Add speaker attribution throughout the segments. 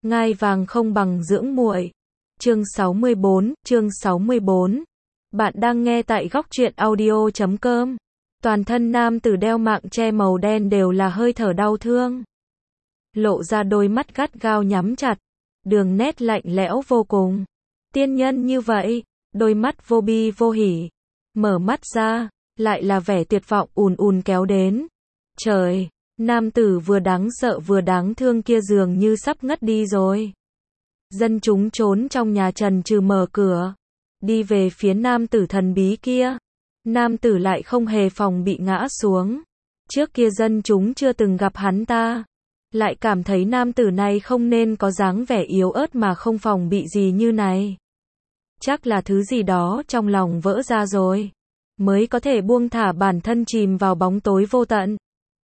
Speaker 1: Ngai vàng không bằng dưỡng muội. Chương 64. Bạn đang nghe tại góc truyện audio.com. Toàn thân nam tử đeo mạng che màu đen đều là hơi thở đau thương. Lộ ra đôi mắt gắt gao nhắm chặt, đường nét lạnh lẽo vô cùng. Tiên nhân như vậy, đôi mắt vô bi vô hỉ. Mở mắt ra, lại là vẻ tuyệt vọng ùn ùn kéo đến. Trời, nam tử vừa đáng sợ vừa đáng thương kia dường như sắp ngất đi rồi. Dân chúng trốn trong nhà trần trừ mở cửa, đi về phía nam tử thần bí kia. Nam tử lại không hề phòng bị ngã xuống. Trước kia dân chúng chưa từng gặp hắn ta, lại cảm thấy nam tử này không nên có dáng vẻ yếu ớt mà không phòng bị gì như này. Chắc là thứ gì đó trong lòng vỡ ra rồi, mới có thể buông thả bản thân chìm vào bóng tối vô tận.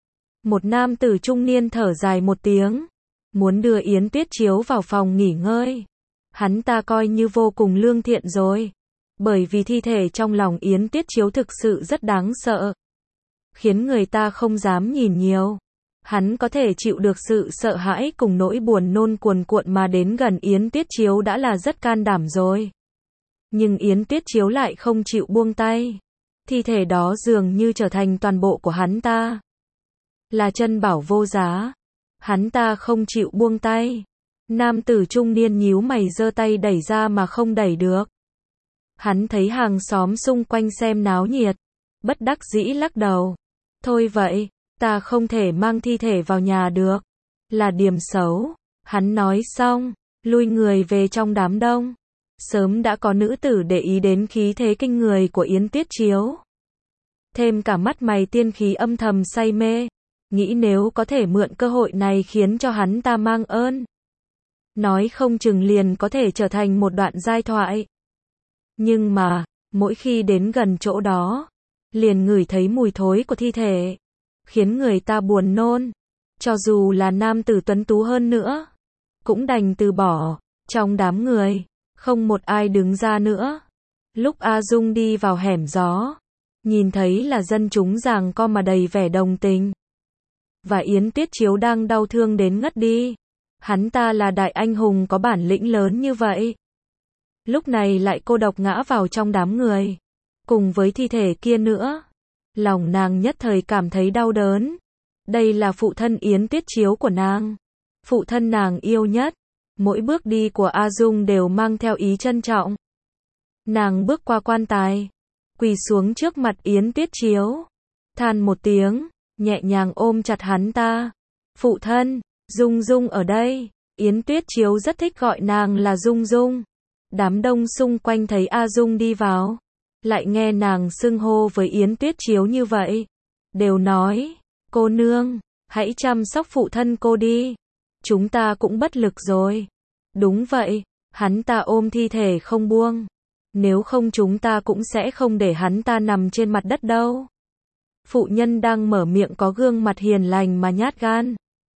Speaker 1: Một nam tử trung niên thở dài một tiếng, muốn đưa Yến Tuyết Chiếu vào phòng nghỉ ngơi. Hắn ta coi như vô cùng lương thiện rồi, bởi vì thi thể trong lòng Yến Tuyết Chiếu thực sự rất đáng sợ, khiến người ta không dám nhìn nhiều. Hắn có thể chịu được sự sợ hãi cùng nỗi buồn nôn cuồn cuộn mà đến gần Yến Tuyết Chiếu đã là rất can đảm rồi. Nhưng Yến Tuyết Chiếu lại không chịu buông tay. Thi thể đó dường như trở thành toàn bộ của hắn ta, là chân bảo vô giá. Hắn ta không chịu buông tay. Nam tử trung niên nhíu mày giơ tay đẩy ra mà không đẩy được. Hắn thấy hàng xóm xung quanh xem náo nhiệt, bất đắc dĩ lắc đầu. Thôi vậy, ta không thể mang thi thể vào nhà được, là điểm xấu. Hắn nói xong, lui người về trong đám đông. Sớm đã có nữ tử để ý đến khí thế kinh người của Yến Tuyết Chiếu. Thêm cả mắt mày tiên khí âm thầm say mê, nghĩ nếu có thể mượn cơ hội này khiến cho hắn ta mang ơn, nói không chừng liền có thể trở thành một đoạn giai thoại. Nhưng mà, mỗi khi đến gần chỗ đó, liền ngửi thấy mùi thối của thi thể, khiến người ta buồn nôn. Cho dù là nam tử tuấn tú hơn nữa, cũng đành từ bỏ. Trong đám người, không một ai đứng ra nữa. Lúc A Dung đi vào hẻm gió, nhìn thấy là dân chúng giằng co mà đầy vẻ đồng tình. Và Yến Tuyết Chiếu đang đau thương đến ngất đi. Hắn ta là đại anh hùng có bản lĩnh lớn như vậy, lúc này lại cô độc ngã vào trong đám người, cùng với thi thể kia nữa. Lòng nàng nhất thời cảm thấy đau đớn. Đây là phụ thân Yến Tuyết Chiếu của nàng, phụ thân nàng yêu nhất. Mỗi bước đi của A Dung đều mang theo ý trân trọng. Nàng bước qua quan tài, quỳ xuống trước mặt Yến Tuyết Chiếu, than một tiếng, nhẹ nhàng ôm chặt hắn ta. Phụ thân, Dung Dung ở đây. Yến Tuyết Chiếu rất thích gọi nàng là Dung Dung. Đám đông xung quanh thấy A Dung đi vào, lại nghe nàng xưng hô với Yến Tuyết Chiếu như vậy, đều nói, cô nương, hãy chăm sóc phụ thân cô đi. Chúng ta cũng bất lực rồi. Đúng vậy, hắn ta ôm thi thể không buông. Nếu không chúng ta cũng sẽ không để hắn ta nằm trên mặt đất đâu. Phụ nhân đang mở miệng có gương mặt hiền lành mà nhát gan.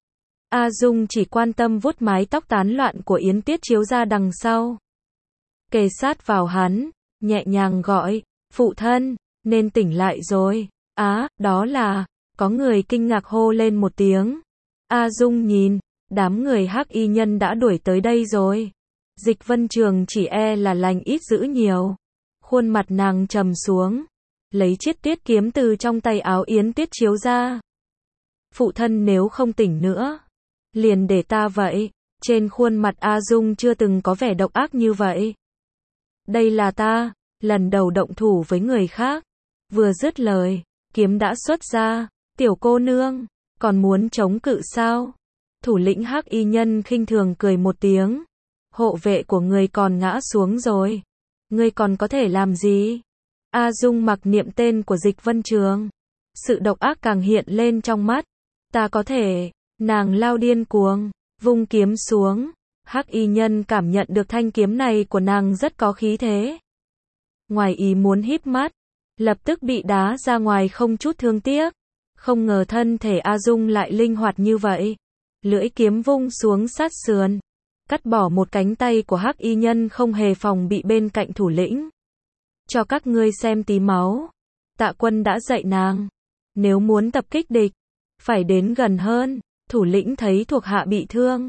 Speaker 1: A Dung chỉ quan tâm vuốt mái tóc tán loạn của Yến Tuyết Chiếu ra đằng sau, kề sát vào hắn, nhẹ nhàng gọi, phụ thân, nên tỉnh lại rồi. Á, đó là, có người kinh ngạc hô lên một tiếng. A Dung nhìn, đám người hắc y nhân đã đuổi tới đây rồi. Dịch Vân Trường chỉ e là lành ít dữ nhiều. Khuôn mặt nàng trầm xuống, lấy chiếc tuyết kiếm từ trong tay áo Yến Tuyết Chiếu ra. Phụ thân nếu không tỉnh nữa, liền để ta vậy. Trên khuôn mặt A Dung chưa từng có vẻ độc ác như vậy. Đây là ta, lần đầu động thủ với người khác. Vừa dứt lời, kiếm đã xuất ra. Tiểu cô nương, còn muốn chống cự sao? Thủ lĩnh hắc y nhân khinh thường cười một tiếng. Hộ vệ của người còn ngã xuống rồi, ngươi còn có thể làm gì? A Dung mặc niệm tên của Dịch Vân Trường, sự độc ác càng hiện lên trong mắt. Ta có thể. Nàng lao điên cuồng, vung kiếm xuống. Hắc y nhân cảm nhận được thanh kiếm này của nàng rất có khí thế. Ngoài ý muốn híp mắt, lập tức bị đá ra ngoài không chút thương tiếc. Không ngờ thân thể A Dung lại linh hoạt như vậy. Lưỡi kiếm vung xuống sát sườn, cắt bỏ một cánh tay của hắc y nhân không hề phòng bị bên cạnh thủ lĩnh. Cho các ngươi xem tí máu. Tạ Quân đã dạy nàng, nếu muốn tập kích địch, phải đến gần hơn. Thủ lĩnh thấy thuộc hạ bị thương,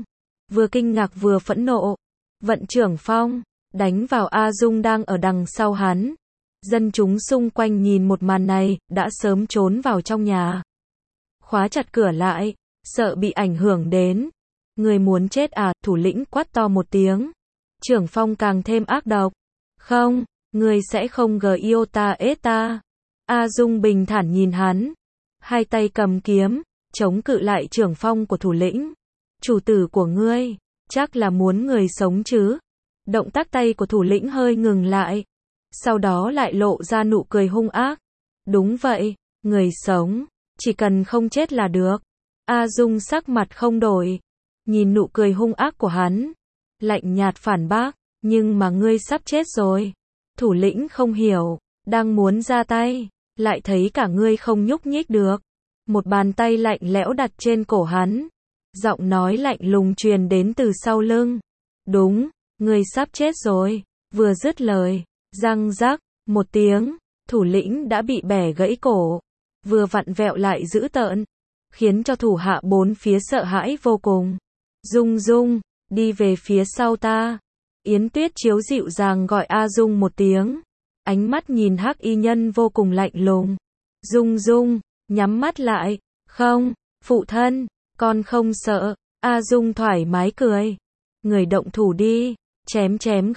Speaker 1: vừa kinh ngạc vừa phẫn nộ. Vận trưởng phong, đánh vào A Dung đang ở đằng sau hắn. Dân chúng xung quanh nhìn một màn này, đã sớm trốn vào trong nhà. Khóa chặt cửa lại, sợ bị ảnh hưởng đến. Người muốn chết à, thủ lĩnh quát to một tiếng. Trưởng phong càng thêm ác độc. Không, người sẽ không yêu ta ết ta. A Dung bình thản nhìn hắn. Hai tay cầm kiếm, chống cự lại trưởng phong của thủ lĩnh. Chủ tử của ngươi, chắc là muốn người sống chứ. Động tác tay của thủ lĩnh hơi ngừng lại. Sau đó lại lộ ra nụ cười hung ác. Đúng vậy, người sống, chỉ cần không chết là được. A Dung sắc mặt không đổi. Nhìn nụ cười hung ác của hắn. Lạnh nhạt phản bác, nhưng mà ngươi sắp chết rồi. Thủ lĩnh không hiểu, đang muốn ra tay, lại thấy cả ngươi không nhúc nhích được. Một bàn tay lạnh lẽo đặt trên cổ hắn. Giọng nói lạnh lùng truyền đến từ sau lưng. Đúng, ngươi sắp chết rồi. Vừa dứt lời, răng rắc, một tiếng, thủ lĩnh đã bị bẻ gãy cổ. Vừa vặn vẹo lại dữ tợn, khiến cho thủ hạ bốn phía sợ hãi vô cùng. Dung Dung, đi về phía sau ta. Yến Tuyết Chiếu dịu dàng gọi A Dung một tiếng. Ánh mắt nhìn Hắc Y Nhân vô cùng lạnh lùng. Dung Dung, nhắm mắt lại. Không, phụ thân, con không sợ. A Dung thoải mái cười. Người động thủ đi. Chém chém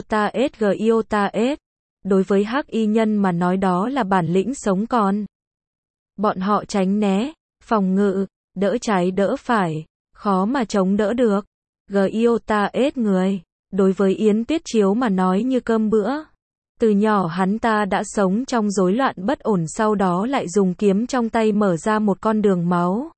Speaker 1: Giota S. Đối với Hắc Y Nhân mà nói đó là bản lĩnh sống còn. Bọn họ tránh né, phòng ngự, đỡ trái đỡ phải, khó mà chống đỡ được. Giota S người, đối với Yến Tuyết Chiếu mà nói như cơm bữa. Từ nhỏ hắn ta đã sống trong rối loạn bất ổn, sau đó lại dùng kiếm trong tay mở ra một con đường máu.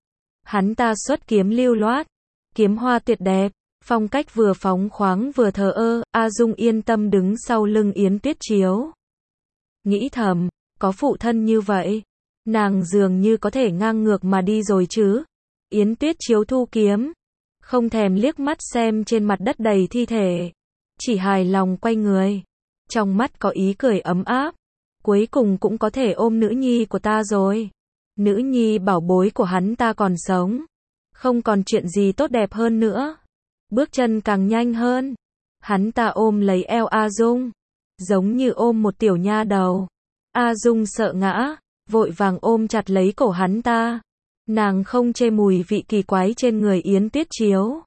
Speaker 1: Hắn ta xuất kiếm lưu loát, kiếm hoa tuyệt đẹp, phong cách vừa phóng khoáng vừa thờ ơ. A Dung yên tâm đứng sau lưng Yến Tuyết Chiếu. Nghĩ thầm, có phụ thân như vậy, nàng dường như có thể ngang ngược mà đi rồi chứ. Yến Tuyết Chiếu thu kiếm, không thèm liếc mắt xem trên mặt đất đầy thi thể, chỉ hài lòng quay người, trong mắt có ý cười ấm áp. Cuối cùng cũng có thể ôm nữ nhi của ta rồi. Nữ nhi bảo bối của hắn ta còn sống, không còn chuyện gì tốt đẹp hơn nữa. Bước chân càng nhanh hơn, hắn ta ôm lấy eo A Dung, giống như ôm một tiểu nha đầu. A Dung sợ ngã, vội vàng ôm chặt lấy cổ hắn ta. Nàng không chê mùi vị kỳ quái trên người Yến Tuyết Chiếu,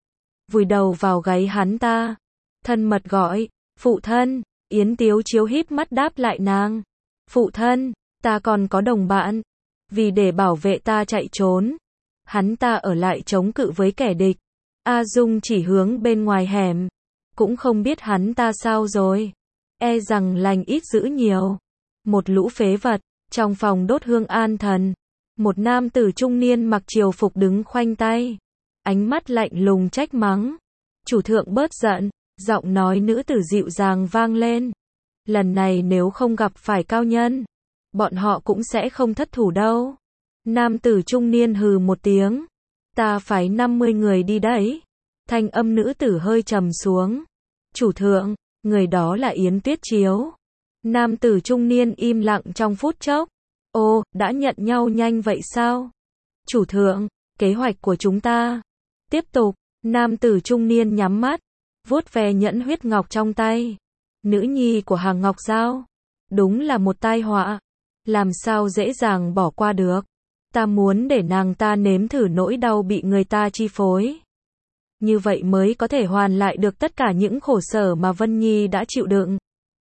Speaker 1: vùi đầu vào gáy hắn ta, thân mật gọi, phụ thân. Yến Tiếu Chiếu híp mắt đáp lại nàng, phụ thân, ta còn có đồng bạn, vì để bảo vệ ta chạy trốn, hắn ta ở lại chống cự với kẻ địch. A Dung chỉ hướng bên ngoài hẻm, cũng không biết hắn ta sao rồi, e rằng lành ít dữ nhiều. Một lũ phế vật, trong phòng đốt hương an thần, một nam tử trung niên mặc triều phục đứng khoanh tay, ánh mắt lạnh lùng trách mắng. Chủ thượng bớt giận, giọng nói nữ tử dịu dàng vang lên. Lần này nếu không gặp phải cao nhân, bọn họ cũng sẽ không thất thủ đâu. Nam tử trung niên hừ một tiếng. Ta phái 50 người đi đấy. Thanh âm nữ tử hơi trầm xuống. Chủ thượng, người đó là Yến Tuyết Chiếu. Nam tử trung niên im lặng trong phút chốc. Ô, đã nhận nhau nhanh vậy sao? Chủ thượng, kế hoạch của chúng ta. Tiếp tục, nam tử trung niên nhắm mắt, vuốt ve nhẫn huyết ngọc trong tay. Nữ nhi của Hàng Ngọc Giao, đúng là một tai họa. Làm sao dễ dàng bỏ qua được. Ta muốn để nàng ta nếm thử nỗi đau bị người ta chi phối. Như vậy mới có thể hoàn lại được tất cả những khổ sở mà Vân Nhi đã chịu đựng.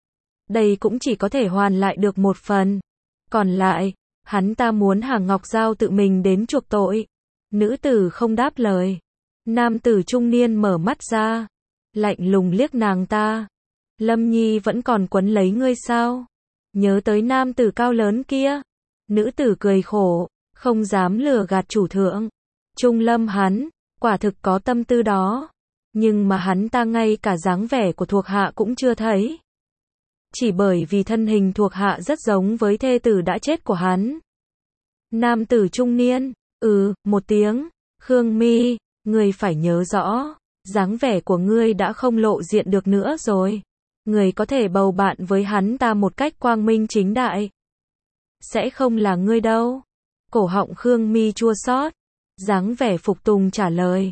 Speaker 1: Đây cũng chỉ có thể hoàn lại được một phần. Còn lại, hắn ta muốn Hàng Ngọc Giao tự mình đến chuộc tội. Nữ tử không đáp lời. Nam tử trung niên mở mắt ra, lạnh lùng liếc nàng ta. Lâm Nhi vẫn còn quấn lấy ngươi sao? Nhớ tới nam tử cao lớn kia. Nữ tử cười khổ, không dám lừa gạt chủ thượng. Trung Lâm hắn, quả thực có tâm tư đó. Nhưng mà hắn ta ngay cả dáng vẻ của thuộc hạ cũng chưa thấy. Chỉ bởi vì thân hình thuộc hạ rất giống với thê tử đã chết của hắn. Nam tử trung niên, một tiếng. Khương Mi, ngươi phải nhớ rõ, dáng vẻ của ngươi đã không lộ diện được nữa rồi. Ngươi có thể bầu bạn với hắn ta một cách quang minh chính đại. Sẽ không là ngươi đâu. Cổ họng Khương Mi chua xót, dáng vẻ phục tùng trả lời.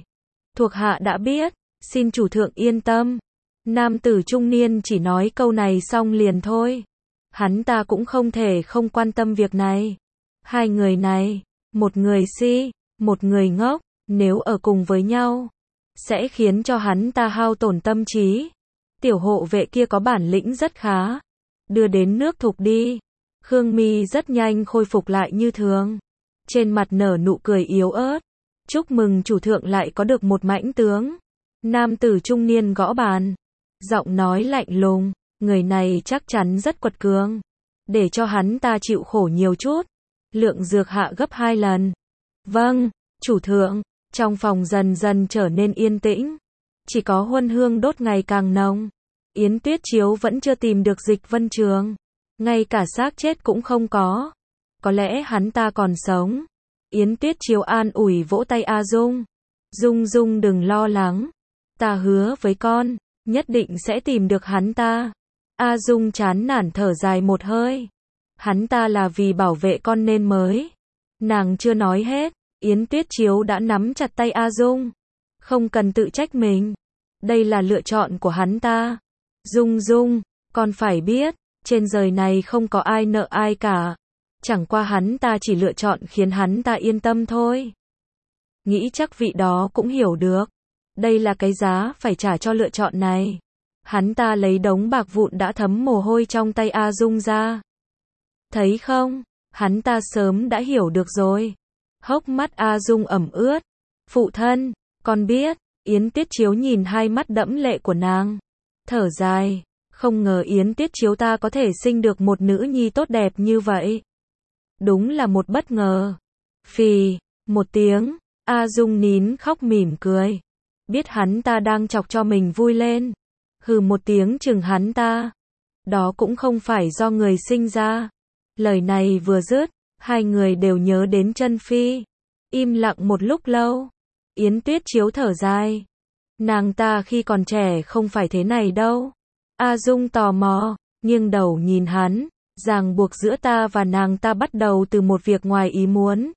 Speaker 1: Thuộc hạ đã biết, xin chủ thượng yên tâm. Nam tử trung niên chỉ nói câu này xong liền thôi. Hắn ta cũng không thể không quan tâm việc này. Hai người này, một người si, một người ngốc, nếu ở cùng với nhau, sẽ khiến cho hắn ta hao tổn tâm trí. Tiểu hộ vệ kia có bản lĩnh rất khá. Đưa đến nước Thục đi. Khương Mi rất nhanh khôi phục lại như thường. Trên mặt nở nụ cười yếu ớt. Chúc mừng chủ thượng lại có được một mãnh tướng. Nam tử trung niên gõ bàn. Giọng nói lạnh lùng. Người này chắc chắn rất quật cường. Để cho hắn ta chịu khổ nhiều chút. Lượng dược hạ gấp 2 lần. Vâng, chủ thượng. Trong phòng dần dần trở nên yên tĩnh. Chỉ có huân hương đốt ngày càng nồng. Yến Tuyết Chiếu vẫn chưa tìm được Dịch Vân Trường. Ngay cả xác chết cũng không có. Có lẽ hắn ta còn sống. Yến Tuyết Chiếu an ủi vỗ tay A Dung. Dung Dung đừng lo lắng. Ta hứa với con, nhất định sẽ tìm được hắn ta. A Dung chán nản thở dài một hơi. Hắn ta là vì bảo vệ con nên mới. Nàng chưa nói hết, Yến Tuyết Chiếu đã nắm chặt tay A Dung. Không cần tự trách mình. Đây là lựa chọn của hắn ta. Dung Dung, con phải biết, trên đời này không có ai nợ ai cả. Chẳng qua hắn ta chỉ lựa chọn khiến hắn ta yên tâm thôi. Nghĩ chắc vị đó cũng hiểu được. Đây là cái giá phải trả cho lựa chọn này. Hắn ta lấy đống bạc vụn đã thấm mồ hôi trong tay A Dung ra. Thấy không, hắn ta sớm đã hiểu được rồi. Hốc mắt A Dung ẩm ướt. Phụ thân, con biết. Yến Tuyết Chiếu nhìn hai mắt đẫm lệ của nàng. Thở dài. Không ngờ Yến Tuyết Chiếu ta có thể sinh được một nữ nhi tốt đẹp như vậy. Đúng là một bất ngờ. Phì, một tiếng. A Dung nín khóc mỉm cười. Biết hắn ta đang chọc cho mình vui lên. Hừ một tiếng chừng hắn ta. Đó cũng không phải do người sinh ra. Lời này vừa dứt, hai người đều nhớ đến Chân Phi. Im lặng một lúc lâu. Yến Tuyết Chiếu thở dài. Nàng ta khi còn trẻ không phải thế này đâu. A Dung tò mò, nghiêng đầu nhìn hắn. Ràng buộc giữa ta và nàng ta bắt đầu từ một việc ngoài ý muốn.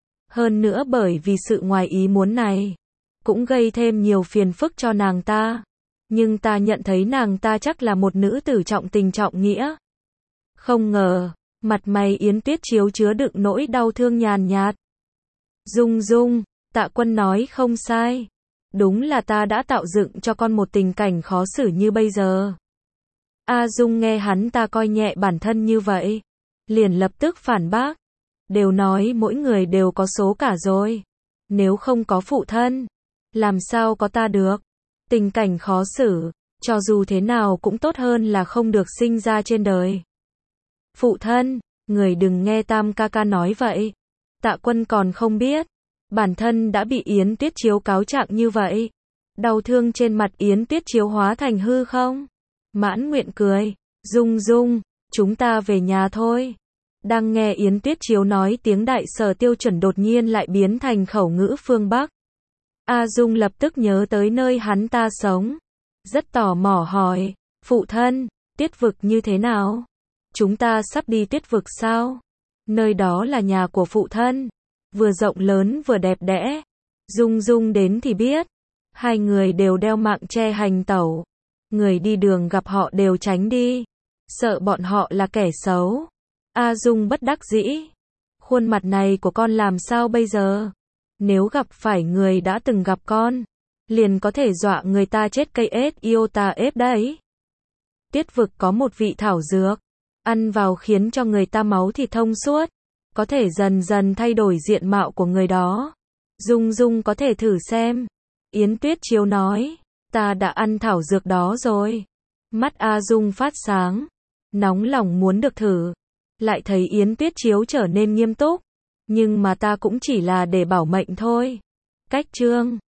Speaker 1: Hơn nữa bởi vì sự ngoài ý muốn này, cũng gây thêm nhiều phiền phức cho nàng ta. Nhưng ta nhận thấy nàng ta chắc là một nữ tử trọng tình trọng nghĩa. Không ngờ, mặt mày Yến Tuyết Chiếu chứa đựng nỗi đau thương nhàn nhạt. Dung Dung, Tạ Quân nói không sai. Đúng là ta đã tạo dựng cho con một tình cảnh khó xử như bây giờ. A Dung nghe hắn ta coi nhẹ bản thân như vậy, liền lập tức phản bác. Đều nói mỗi người đều có số cả rồi. Nếu không có phụ thân, làm sao có ta được? Tình cảnh khó xử, cho dù thế nào cũng tốt hơn là không được sinh ra trên đời. Phụ thân, người đừng nghe Tam ca ca nói vậy. Tạ Quân còn không biết, bản thân đã bị Yến Tuyết Chiếu cáo trạng như vậy. Đau thương trên mặt Yến Tuyết Chiếu hóa thành hư không? Mãn nguyện cười. Dung Dung, chúng ta về nhà thôi. Đang nghe Yến Tuyết Chiếu nói tiếng Đại Sở tiêu chuẩn đột nhiên lại biến thành khẩu ngữ phương Bắc. A Dung lập tức nhớ tới nơi hắn ta sống. Rất tò mò hỏi, phụ thân, Tuyết vực như thế nào? Chúng ta sắp đi Tuyết vực sao? Nơi đó là nhà của phụ thân. Vừa rộng lớn vừa đẹp đẽ. Dung Dung đến thì biết. Hai người đều đeo mạng che hành tẩu. Người đi đường gặp họ đều tránh đi. Sợ bọn họ là kẻ xấu. A Dung bất đắc dĩ. Khuôn mặt này của con làm sao bây giờ? Nếu gặp phải người đã từng gặp con, liền có thể dọa người ta chết cây ết iota ép đấy. Tuyết vực có một vị thảo dược. Ăn vào khiến cho người ta máu thịt thông suốt. Có thể dần dần thay đổi diện mạo của người đó. Dung Dung có thể thử xem. Yến Tuyết Chiếu nói. Ta đã ăn thảo dược đó rồi. Mắt A Dung phát sáng. Nóng lòng muốn được thử. Lại thấy Yến Tuyết Chiếu trở nên nghiêm túc. Nhưng mà ta cũng chỉ là để bảo mệnh thôi. Cách chương